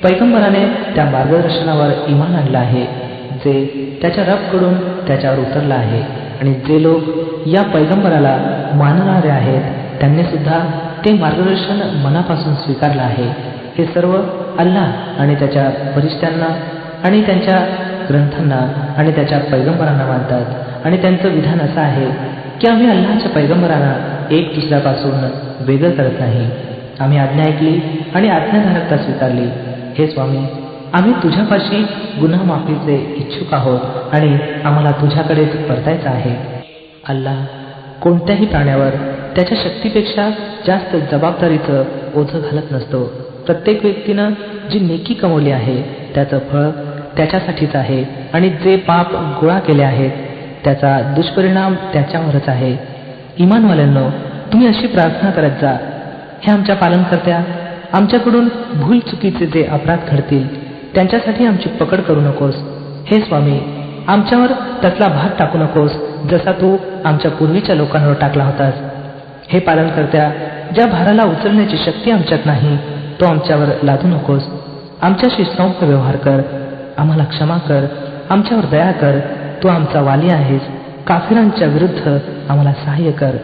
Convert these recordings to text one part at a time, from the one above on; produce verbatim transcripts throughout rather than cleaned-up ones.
पैगंबराने त्या मार्गदर्शनावर इमान आणलं आहे जे त्याच्या रबकडून त्याच्यावर उतरलं आहे, आणि जे लोक या पैगंबराला मानणारे आहेत त्यांनी सुद्धा ते मार्गदर्शन मनापासून स्वीकारलं आहे. हे सर्व अल्लाह आणि त्याच्या फरिश्त्यांना आणि त्यांच्या ग्रंथांना आणि त्याच्या पैगंबरांना मानतात, आणि त्यांचं विधान असं आहे की आम्ही अल्लाहच्या पैगंबरांना एक दुसऱ्यापासून वेगळं करत नाही. आम्ही आज्ञा ऐकली आणि आज्ञाधारकता स्वीकारली. हे स्वामी, आम्ही तुझ्यापाशी गुन्हा माफीचे इच्छुक आहोत आणि आम्हाला तुझ्याकडेच परतायचं आहे. अल्लाह कोणत्याही प्राण्यावर त्याच्या शक्तीपेक्षा जास्त जबाबदारीचं ओझं घालत नसतो. प्रत्येक व्यक्तीनं जी नेकी कमवली आहे त्याचं फळ त्याच्यासाठीच आहे, आणि जे पाप गोळा केले आहेत त्याचा दुष्परिणाम त्याच्यावरच आहे. इमानवाल्यांनो, तुम्ही अशी प्रार्थना करत जा: हे आमच्या पालनकर्त्या, आमच्याकडून भूल चुकीचे जे अपराध घडतील त्यांच्यासाठी आमची पकड करू नकोस. हे स्वामी, आमच्यावर त्यातला भार टाकू नकोस जसा तू आमच्या पूर्वीच्या लोकांवर टाकला होतास. हे पालनकर्त्या, ज्या भाराला उचलण्याची शक्ती आमच्यात नाही तो आमच्यावर लादू नकोस. आमच्याशी सौम्य व्यवहार कर, आम्हाला क्षमा कर, आमच्यावर दया कर. तू आमचा वाली आहेस. काफिरांच्या विरुद्ध आम्हाला सहाय्य कर.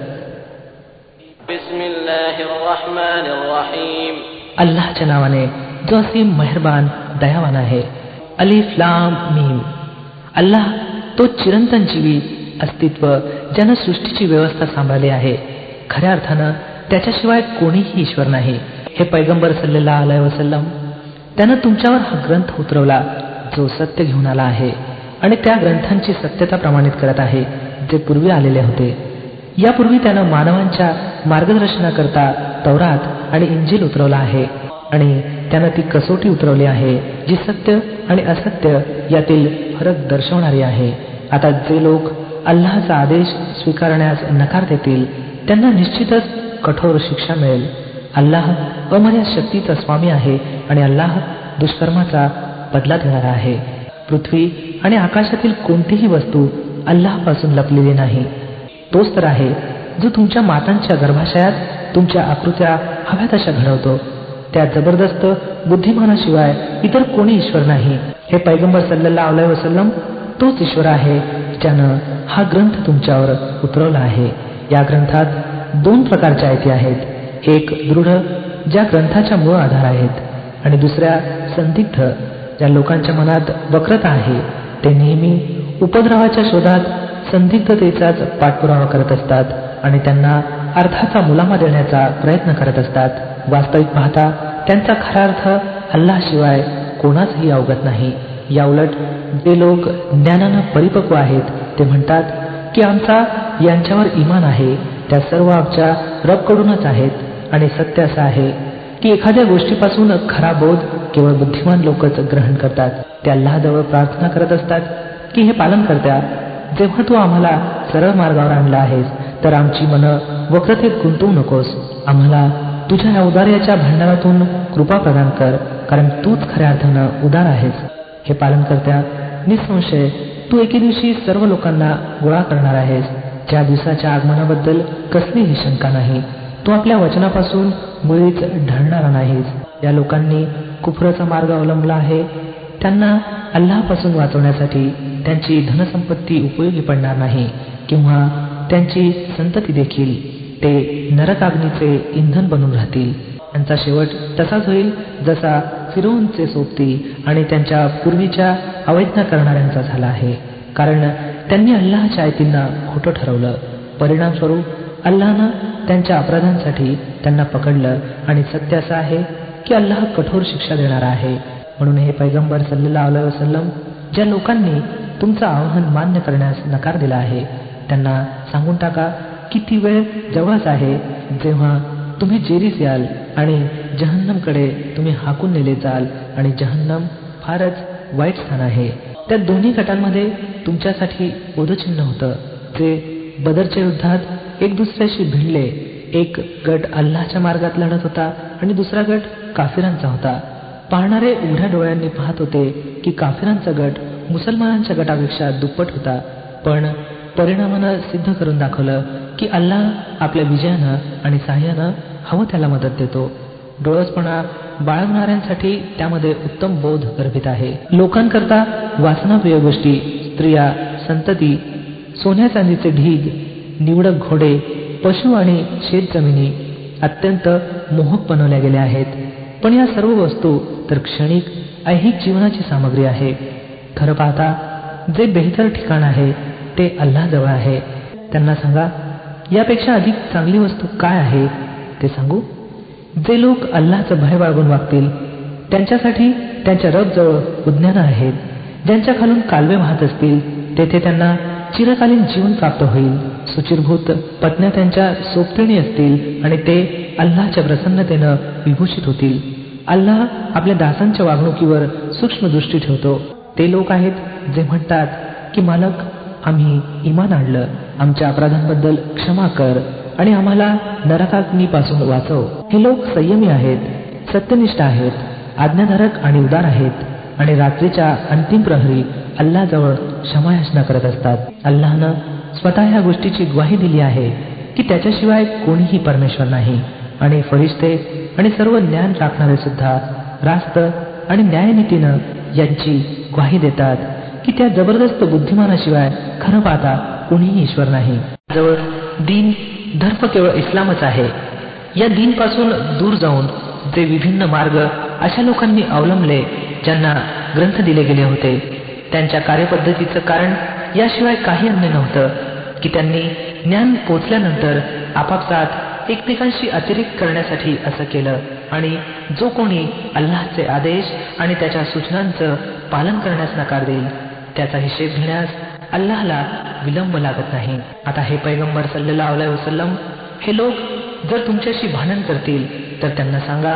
अल्लाहच्या नावाने जो असीम मेहरबान दयावान आहे. अलिफ लाम मीम. अल्लाह तो चिरंतन जीवी अस्तित्व ज्यानं सृष्टीची व्यवस्था सांभाळली आहे. खऱ्या अर्थानं त्याच्याशिवाय कोणीही ईश्वर नाही. हे पैगंबर सल्लल्लाहु अलैहि वसल्लम, त्यानं तुमच्यावर हा ग्रंथ उतरवला जो सत्य घेऊन आला आहे आणि त्या ग्रंथांची सत्यता प्रमाणित करत आहे जे पूर्वी आलेले होते. यापूर्वी त्यानं मानवांच्या मार्गदर्शनाकरता तौरात आणि इंजिल उतरवला आहे, आणि त्यानं ती कसोटी उतरवली आहे जी सत्य आणि असत्य यातील फरक दर्शवणारी आहे. आता जे लोक अल्लाहचा आदेश स्वीकारण्यास नकार देतील त्यांना निश्चितच कठोर शिक्षा मिळेल. अल्लाह अमर्याद शक्तीचा स्वामी आहे आणि अल्लाह दुष्कर्माचा बदला देणारा आहे. पृथ्वी आणि आकाशातील कोणतीही वस्तू अल्लाहपासून लपलेली नाही. तोच तर आहे जो तुमच्या मातांच्या गर्भाशयात तुमच्या आकृत्या हव्या तशा घडवतो. त्या जबरदस्त बुद्धिमानाशिवाय इतर कोणी ईश्वर नाही. हे पैगंबर सल्लल्लाहु अलैहि वसल्लम तोच ईश्वर आहे ज्यानं हा ग्रंथ तुमच्यावर उतरवला आहे. या ग्रंथात दोन प्रकारच्या आयती आहेत. एक दृढ, ज्या ग्रंथाच्या मूळ आधार आहेत, आणि दुसऱ्या संदिग्ध, ज्या लोकांच्या मनात वक्रता आहे. ते नेहमी उपद्रवाच्या शोधात संदिग्धतेचाच पाठपुरावा करत असतात आणि त्यांना अर्थाचा मुलामा देण्याचा प्रयत्न करत असतात. वास्तविक पाहता त्यांचा खरा अर्थ अल्लाहशिवाय कोणाचही अवगत नाही. याउलट जे लोक ज्ञानानं परिपक्व आहेत ते म्हणतात की आमचा यांच्यावर इमान आहे, त्या सर्व आमच्या रबकडूनच आहेत. आणि सत्य असं आहे की एखाद्या गोष्टीपासून खरा बोध केवळ बुद्धिमान लोकच ग्रहण करतात. ते अल्लाहजवळ प्रार्थना करत असतात की हे पालनकर्त्या, जेव्हा तू आम्हाला सरळ मार्गावर आणला आहेस तर आमची मनं वक्रतेत गुंतवू नकोस. आम्हाला तुझ्या या उदार्याच्या भांडारातून कृपा प्रदान कर, कारण तूच खऱ्या अर्थानं उदार आहेस. हे पालनकर्त्या, निसंशय तू एके दिवशी सर्व लोकांना गोळा करणार आहेस, ज्या दिवसाच्या आगमनाबद्दल कसलीही शंका नाही. तू आपल्या वचनापासून मुळीच ढळणारा नाहीस. या लोकांनी कुफराचा मार्ग अवलंबला आहे. त्यांना अल्लाहपासून वाचवण्यासाठी त्यांची धनसंपत्ती उपयोगी पडणार नाही किंवा त्यांची संतती देखील. ते नरकाग्नीचे इंधन बनून राहतील. त्यांचा शेवट तसाच होईल जसा फिरौनचे सोबती आणि त्यांच्या पूर्वीच्या अवैज्ञा करणाऱ्यांचा झाला आहे, कारण त्यांनी अल्लाहच्या आयतींना खोटं ठरवलं. परिणामस्वरूप अल्लाहनं त्यांच्या अपराधांसाठी त्यांना पकडलं, आणि सत्य असं आहे की अल्लाह कठोर शिक्षा देणारा आहे. म्हणून हे पैगंबर सल्लल्लाहु अलैहि वसल्लम, ज्या लोकांनी तुमचं आवाहन मान्य करण्यास नकार दिला आहे त्यांना सांगून टाका की ती वेळ जवळच आहे जेव्हा तुम्ही जेरीस याल आणि जहन्नमकडे तुम्ही हाकून नेले जाल, आणि जहन्नम फारच वाईट स्थान आहे. त्या दोन्ही गटांमध्ये तुमच्यासाठी बोधचिन्ह होतं जे बदरच्या युद्धात एक दुसऱ्याशी भिडले. एक गट अल्लाहच्या मार्गात लढत होता आणि दुसरा गट काफिरांचा होता. पाहणारे उघड्या डोळ्यांनी पाहत होते की काफिरांचा गट मुसलमानांच्या गटापेक्षा दुप्पट होता, पण परिणामानं सिद्ध करून दाखवलं की अल्लाह आपल्या विजयानं आणि साह्यानं हवं त्याला मदत देतो. डोळसपणा बाळगणाऱ्यांसाठी त्यामध्ये उत्तम बोध गर्भित आहे. लोकांकरता वासनाप्रिय गोष्टी, स्त्रिया, संतती, सोन्या चांदीचे ढीग, निवडक घोडे, पशु आणि शेतजमिनी अत्यंत मोहक बनवल्या गेल्या आहेत. पण या सर्व वस्तू तर क्षणिक ऐहिक जीवनाची सामग्री आहे. खरं पाहता जे बेहतर ठिकाण आहे ते अल्लाहजवळ आहे. त्यांना सांगा, यापेक्षा अधिक चांगली वस्तू काय आहे ते सांगू. जे लोक अल्लाहचं भय बाळगून वागतील त्यांच्यासाठी त्यांच्या रबजवळ उद्यानं आहेत. ज्यांच्या खालून कालवे वाहत असतील तेथे त्यांना चिरकालीन जीवन प्राप्त होईल. सुचिरभूत पत्न्या त्यांच्या सोबतिणी असतील आणि ते अल्लाहच्या प्रसन्नतेनं विभूषित होतील. अल्लाह आपल्या दासांच्या वागणुकीवर सूक्ष्म दृष्टी ठेवतो. ते लोक आहेत जे म्हणतात की मालक, आम्ही इमान आणलं, आमच्या अपराधांबद्दल क्षमा कर आणि आम्हाला नरकाग्नीपासून वाचव. हे लोक संयमी आहेत, सत्यनिष्ठ आहेत, आज्ञाधारक आणि उदार आहेत आणि रात्रीच्या अंतिम प्रहरी अल्लाहजवळ क्षमायाचना करत असतात. अल्लाहनं स्वतः ह्या गोष्टीची ग्वाही दिली आहे की त्याच्याशिवाय कोणीही परमेश्वर नाही आणि फरिश्ते आणि सर्व ज्ञान राखणारे सुद्धा रास्त आणि न्यायनीतीनं यांची ग्वाही देतात की त्या जबरदस्त बुद्धिमानाशिवाय खरं पाहता कोणीही ईश्वर नाही. जवळ दीन धर्म केवळ इस्लामच आहे. या दीनपासून दूर जाऊन जे विभिन्न मार्ग अशा लोकांनी अवलंबले ज्यांना ग्रंथ दिले गेले होते, त्यांच्या कार्यपद्धतीचं कारण याशिवाय काही अन्य नव्हतं की त्यांनी ज्ञान पोचल्यानंतर आपापसात एकमेकांशी अतिरेक करण्यासाठी असं केलं. आणि जो कोणी अल्लाहचे आदेश आणि त्याच्या सूचनांचं पालन करण्यास नकार देईल त्याचा हिशेब घेण्यास अल्लाहला विलंब लागत नाही. आता हे पैगंबर सल्लल्लाहु अलैहि वसल्लम, हे लोक जर तुमच्याशी भांडण करतील तर त्यांना सांगा,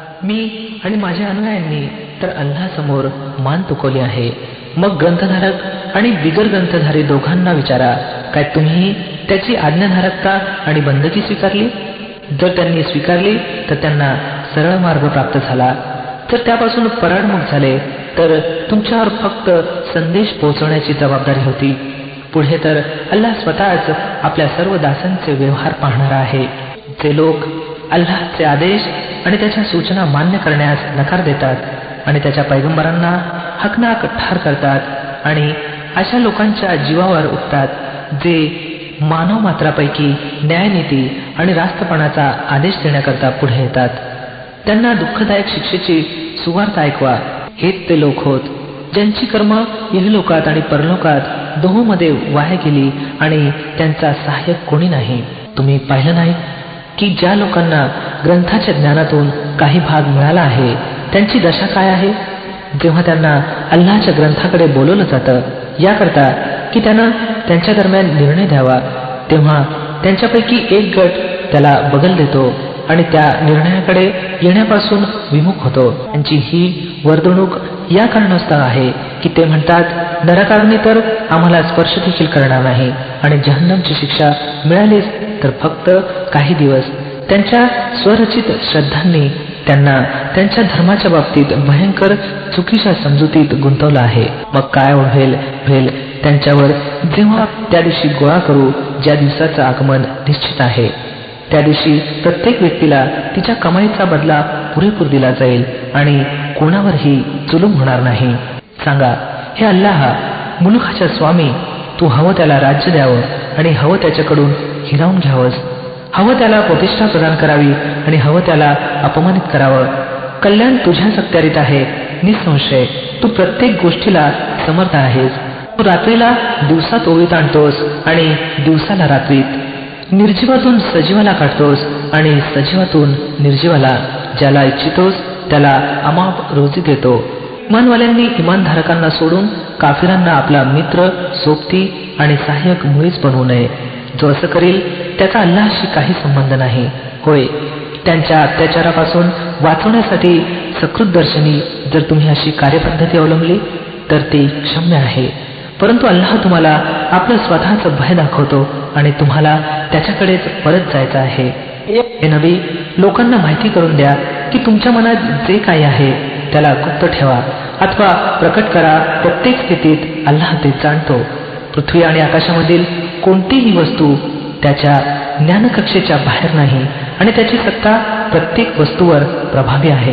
मी आणि माझ्या अनुयायांनी तर अल्लाहसमोर मान तुकवली आहे. मग ग्रंथधारक आणि बिगर ग्रंथधारी दोघांना विचारा, काय तुम्ही त्याची आज्ञाधारकता आणि बंदगी स्वीकारली? जर त्यांनी स्वीकारली तर त्यांना सरळ मार्ग प्राप्त झाला. जर त्यापासून पराडमुख झाले तर तुमच्यावर फक्त संदेश पोहोचवण्याची जबाबदारी होती. पुढे तर अल्लाह स्वतःच आपल्या सर्व दासांचे व्यवहार पाहणारा आहे. जे लोक अल्लाहचे आदेश आणि त्याच्या सूचना मान्य करण्यास नकार देतात आणि त्याच्या पैगंबरांना हकनाक ठार करतात आणि अशा लोकांच्या जीवावर उठतात जे मानव मात्रापैकी न्यायनीती आणि रास्तपणाचा आदेश देण्याकरता पुढे येतात, त्यांना दुःखदायक शिक्षेची सुवार्ता ऐकवा. हेच ते लोक होत ज्यांची कर्म इहलोकात आणि परलोकात दोहोंमध्ये वाया गेली आणि त्यांचा सहाय्यक कोणी नाही. तुम्ही पाहिलं नाही की ज्या लोकांना ग्रंथाच्या ज्ञानातून काही भाग मिळाला आहे त्यांची दशा काय आहे? जेव्हा त्यांना अल्लाहच्या ग्रंथाकडे बोलवलं जातं याकरता की त्यानं त्यांच्या दरम्यान निर्णय द्यावा, तेव्हा त्यांच्यापैकी एक गट त्याला बगल देतो आणि त्या निर्णयाकडे येण्यापासून विमुख होतो. त्यांची ही वर्तणूक या कारणास्तव आहे की ते म्हणतात, नरकाग्नी तर आम्हाला स्पर्श देखील करणार नाही आणि जहन्नमची शिक्षा मिळालीच तर फक्त काही दिवस. त्यांच्या स्वरचित श्रद्धांनी त्यांना त्यांच्या धर्माच्या बाबतीत भयंकर चुकीच्या समजुतीत गुंतवलं आहे. मग काय ओढवेल भेल त्यांच्यावर जेव्हा त्या दिवशी गोळा करू ज्या दिवसाचं आगमन निश्चित आहे. त्या दिवशी प्रत्येक व्यक्तीला तिच्या कमाईचा बदला पुरेपूर दिला जाईल आणि कोणावरही जुलूम होणार नाही. सांगा, हे अल्लाह मुलुखाच्या स्वामी, तू हवं त्याला राज्य द्यावं आणि हवं त्याच्याकडून हिरावून घ्यावंस, हवं त्याला प्रतिष्ठा प्रदान करावी आणि हवं त्याला अपमानित करावं. कल्याण तुझ्याच अखत्यारीत आहे. निसंशय तू प्रत्येक गोष्टीला समर्थ आहेस. तू रात्रीला दिवसात ओळीत आणतोस आणि दिवसाला रात्रीत, निर्जीवातून सजीवाला काढतोस आणि सजीवातून निर्जीवाला. ज्याला इच्छितोस त्याला अमाप रोजी देतो. इमानवाल्यांनी इमानधारकांना सोडून काफिरांना आपला मित्र, सोबती आणि सहाय्यक मुळीच बनवू नये. जो असं करील त्याचा अल्लाहशी काही संबंध नाही. होय, त्यांच्या अत्याचारापासून वाचवण्यासाठी सकृतदर्शनी जर तुम्ही अशी कार्यपद्धती अवलंबली तर ती क्षम्य आहे. परंतु अल्लाह तुम्हाला आपलं स्वतःचं भय दाखवतो आणि तुम्हाला त्याच्याकडेच परत जायचं आहे. हे नबी, लोकांना माहिती करून द्या की तुमच्या मनात जे काही आहे त्याला गुप्त ठेवा अथवा प्रकट करा. प्रत्येक स्थितीत अल्लाह ते जाणतो. पृथ्वी आणि आकाशामधील कोणतीही वस्तू त्याच्या ज्ञानकक्षेच्या बाहेर नाही आणि त्याची सत्ता प्रत्येक वस्तूवर प्रभावी आहे.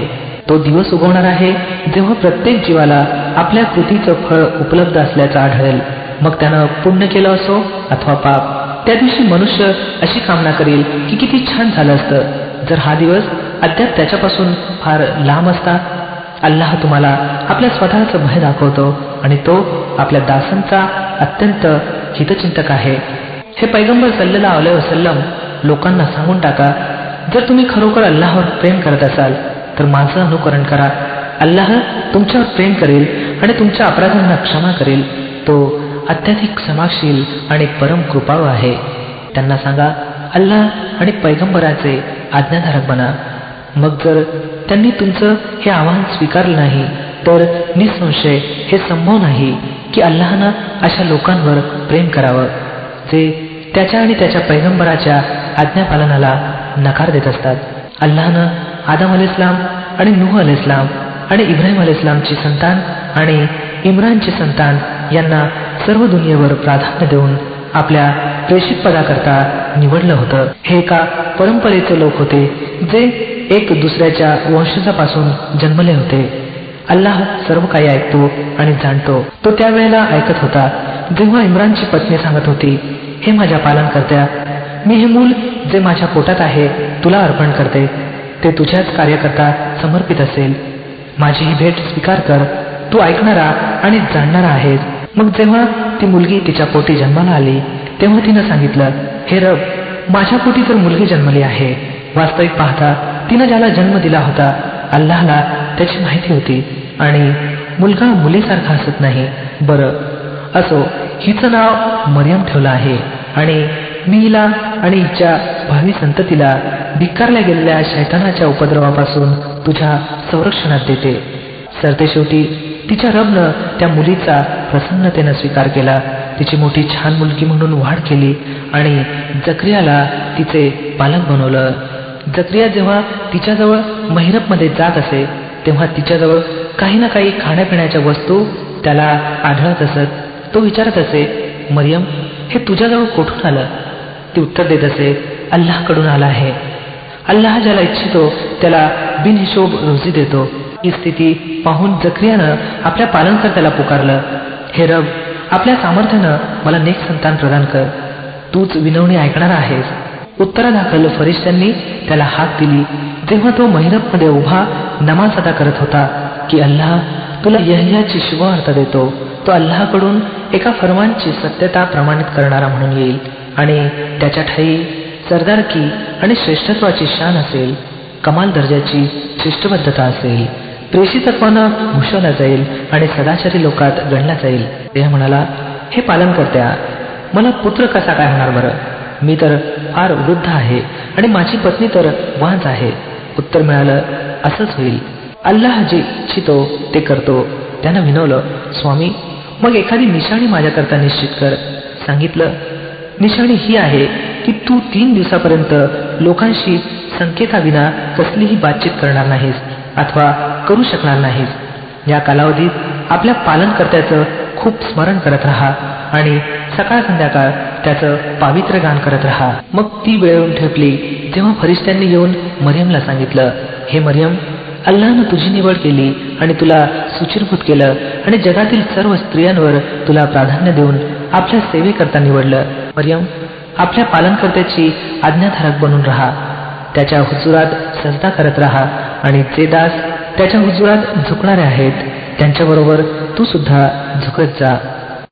तो दिवस उगवणार आहे जेव्हा प्रत्येक जीवाला आपल्या कृतीचं फळ उपलब्ध असल्याचं आढळेल, मग त्यानं पुण्य केलं असो अथवा पाप. त्या दिवशी मनुष्य अशी कामना करेल की किती छान झालं असतं जर हा दिवस अद्याप त्याच्यापासून फार लांब असता. अल्लाह तुम्हाला आपल्या स्वतःचं भय दाखवतो आणि तो आपल्या दासांचा अत्यंत हितचिंतक आहे. हे पैगंबर सल्लल्लाहु अलैहि वसल्लम, लोकांना सांगून टाका, जर तुम्ही खरोखर अल्लाहवर प्रेम करत असाल तर माझं अनुकरण करा. अल्लाह तुमच्यावर प्रेम करेल आणि तुमच्या अपराधांना क्षमा करेल. तो अत्याधिक क्षमाशील आणि परम कृपाळू आहे. त्यांना सांगा, अल्लाह आणि पैगंबराचे आज्ञाधारक बना. मग जर त्यांनी तुमचं हे आवाहन स्वीकारलं नाही तर निसंशय हे संभव नाही की अल्लाहनं अशा लोकांवर प्रेम करावं जे त्याच्या आणि त्याच्या पैगंबराच्या आज्ञापालनाला नकार देत असतात. अल्लाहनं आदम अलैहिस्सलाम आणि नूह अलैहिस्सलाम आणि इब्राहिम अलैहिस्सलामची संतान आणि इम्रानची संतान यांना सर्व दुनियेवर प्राधान्य देऊन आपल्या प्रेषित पदाकरता निवडलं होतं. हे एका परंपरेचे लोक होते जे एक दुसऱ्याच्या वंशजापासून जन्मले होते. अल्लाह सर्व काही ऐकतो आणि जाणतो. तो त्यावेळेला ऐकत होता जेव्हा इम्रानची पत्नी सांगत होती, हे माझ्या पालनकर्त्या, मी हे मूल जे माझ्या पोटात आहे तुला अर्पण करते. ते तुझ्याच कार्यकर्ता समर्पित असेल. माझी ही भेट स्वीकार कर. तू ऐकणारा आणि जाणणारा आहेस. मग जेव्हा ती मुलगी तिच्या पोटी जन्माला आली तेव्हा तिनं सांगितलं, हे रब, माझ्या पोटी तर मुलगी जन्मली आहे. वास्तविक पाहता तिनं ज्याला जन्म दिला होता अल्लाहला त्याची माहिती होती आणि मुलगा मुलीसारखा असत नाही. बरं असो, हिचं नाव मरियम ठेवलं आहे आणि मी हिला आणि हिच्या भावी संततीला धिक्कारल्या गेलेल्या शैतानाच्या उपद्रवापासून तुझ्या संरक्षणात देते. सरतेशेवटी तिच्या रबनं त्या मुलीचा प्रसन्नतेनं स्वीकार केला. तिची मोठी छान मुलगी म्हणून वाढ केली आणि जक्रियाला तिचे पालक बनवलं. जक्रिया जेव्हा तिच्याजवळ महिरपमध्ये जात असे तेव्हा तिच्याजवळ काही ना काही खाण्यापिण्याच्या वस्तू त्याला आढळत असत. तो विचारत असे, मरियम, हे तुझ्याजवळ कुठून आलं? ती उत्तर देत असे, अल्लाहकडून आला आहे. अल्लाह ज्याला इच्छितो त्याला बिनहिशोब रोजी देतो. ही स्थिती पाहून जक्रियानं आपल्या पालनकर्त्याला पुकारलं, हे रब, आपल्या सामर्थ्यानं मला नेक संतान प्रदान कर. तूच विनवणी ऐकणारा आहेस. उत्तरादाखल फरिश्त्यांनी त्याला हाक दिली जेव्हा तो महिरपमध्ये उभा नमाज अदा करत होता की अल्लाह तुला यहयाची शुभवार्ता देतो. तो अल्लाहकडून एका फरमानची सत्यता प्रमाणित करणारा म्हणून येईल आणि त्याच्या ठाई सरदारकी आणि श्रेष्ठत्वाची शान असेल. कमाल दर्जाची शिष्टबद्धता असेल. प्रेषितत्वानं भूषवला जाईल आणि सदाचारी लोकात गणला जाईल. ते म्हणाला, हे पालनकर्त्या, मला पुत्र कसा काय होणार बरं? मी तर फार वृद्ध आहे आणि माझी पत्नी तर वांझ आहे. उत्तर मिळालं, असंच होईल. अल्लाह जे इच्छितो ते करतो. त्यानं विनवलं, स्वामी, मग एखादी निशाणी माझ्याकरता निश्चित कर. सांगितलं, निशाणी ही आहे की तू तीन दिवसापर्यंत लोकांशी संकेताविना कसलीही बातचीत करणार नाहीस अथवा करू शकणार नाहीस. या कालावधीत आपल्या पालनकर्त्याचं खूप स्मरण करत राहा आणि सकाळ संध्याकाळ त्याचं पावित्र्य गान करत राहा. मग ती वेळ येऊन ठेपली जेव्हा फरिश्त्यांनी येऊन मरियमला सांगितलं, हे मरियम, अल्लाहनं तुझी निवड केली आणि तुला सुचिरभूत केलं आणि जगातील सर्व स्त्रियांवर तुला प्राधान्य देऊन आपल्या सेवेकरता निवडलं. मरियम, आपल्या पालनकर्त्याची आज्ञाधारक बनून राहा. त्याच्या हुजुरात सजदा करत राहा आणि जे दास त्याच्या हुजुरात झुकणारे आहेत त्यांच्याबरोबर तू सुद्धा झुकत जा.